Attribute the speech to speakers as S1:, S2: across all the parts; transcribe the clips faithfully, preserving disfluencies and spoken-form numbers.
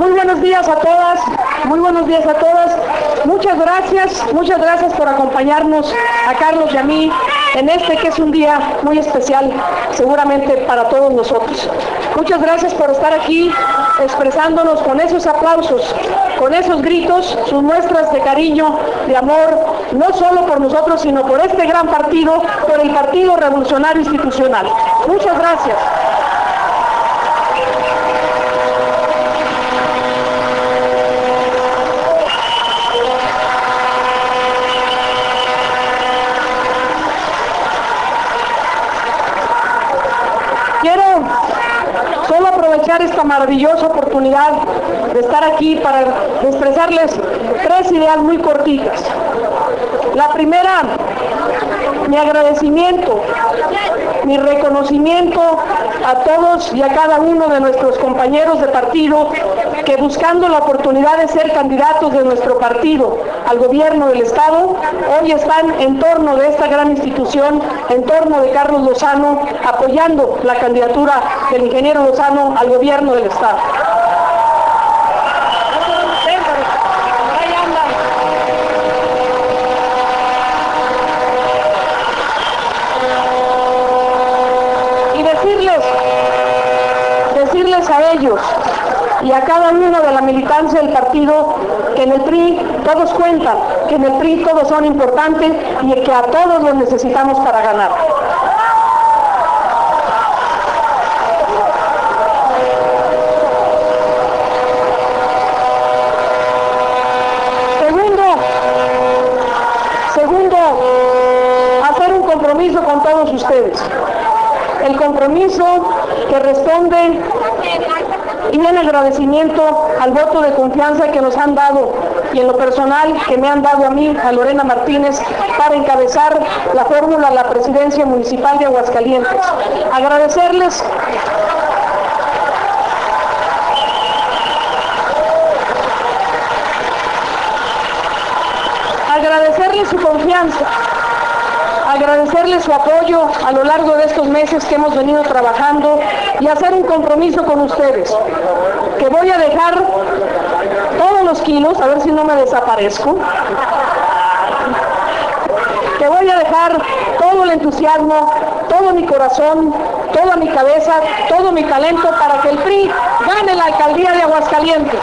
S1: Muy buenos días a todas, muy buenos días a todas. Muchas gracias, muchas gracias por acompañarnos a Carlos y a mí en este que es un día muy especial, seguramente para todos nosotros. Muchas gracias por estar aquí expresándonos con esos aplausos, con esos gritos, sus muestras de cariño, de amor, no solo por nosotros, sino por este gran partido, por el Partido Revolucionario Institucional. Muchas gracias. Quiero solo aprovechar esta maravillosa oportunidad de estar aquí para expresarles tres ideas muy cortitas. La primera, mi agradecimiento, mi reconocimiento a todos y a cada uno de nuestros compañeros de partido que buscando la oportunidad de ser candidatos de nuestro partido al gobierno del Estado, hoy están en torno de esta gran institución, en torno de Carlos Lozano, apoyando la candidatura del ingeniero Lozano al gobierno del Estado. Decirles a ellos y a cada uno de la militancia del partido que en el P R I todos cuentan, que en el P R I todos son importantes y que a todos los necesitamos para ganar. Segundo, segundo, hacer un compromiso con todos ustedes. El compromiso que responde y en agradecimiento al voto de confianza que nos han dado y en lo personal que me han dado a mí, a Lorena Martínez, para encabezar la fórmula a la presidencia municipal de Aguascalientes. Agradecerles agradecerles su confianza, agradecerles su apoyo a lo largo de estos meses que hemos venido trabajando y hacer un compromiso con ustedes, que voy a dejar todos los kilos, a ver si no me desaparezco, que voy a dejar todo el entusiasmo, todo mi corazón, toda mi cabeza, todo mi talento para que el P R I gane la alcaldía de Aguascalientes.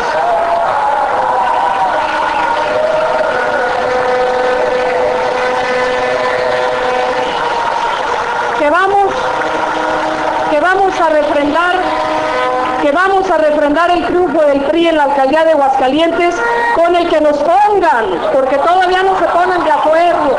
S1: que vamos, que vamos a refrendar, que vamos a refrendar el triunfo del P R I en la alcaldía de Aguascalientes con el que nos pongan, porque todavía no se ponen de acuerdo,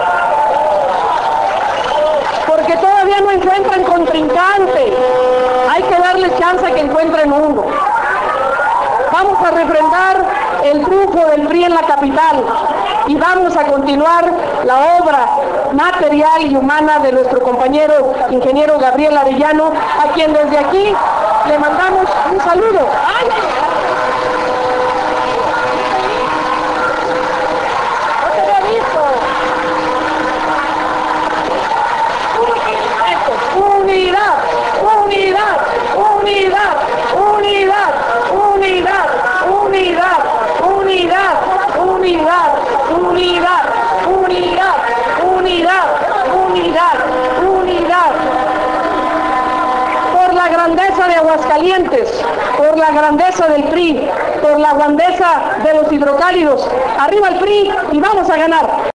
S1: porque todavía no encuentran contrincante, hay que darles chance a que encuentren uno. Vamos a refrendar el triunfo del P R I en la capital y vamos a continuar la obra material y humana de nuestro compañero ingeniero Gabriel Arellano, a quien desde aquí le mandamos un saludo. ¡Ay! No te había visto. Unidad, unidad, unidad, unidad, unidad, unidad, unidad, unidad, unidad, unidad, unidad, unidad, unidad. Por la grandeza de Aguascalientes, por la grandeza del P R I, por la grandeza de los hidrocálidos. Arriba el P R I y vamos a ganar.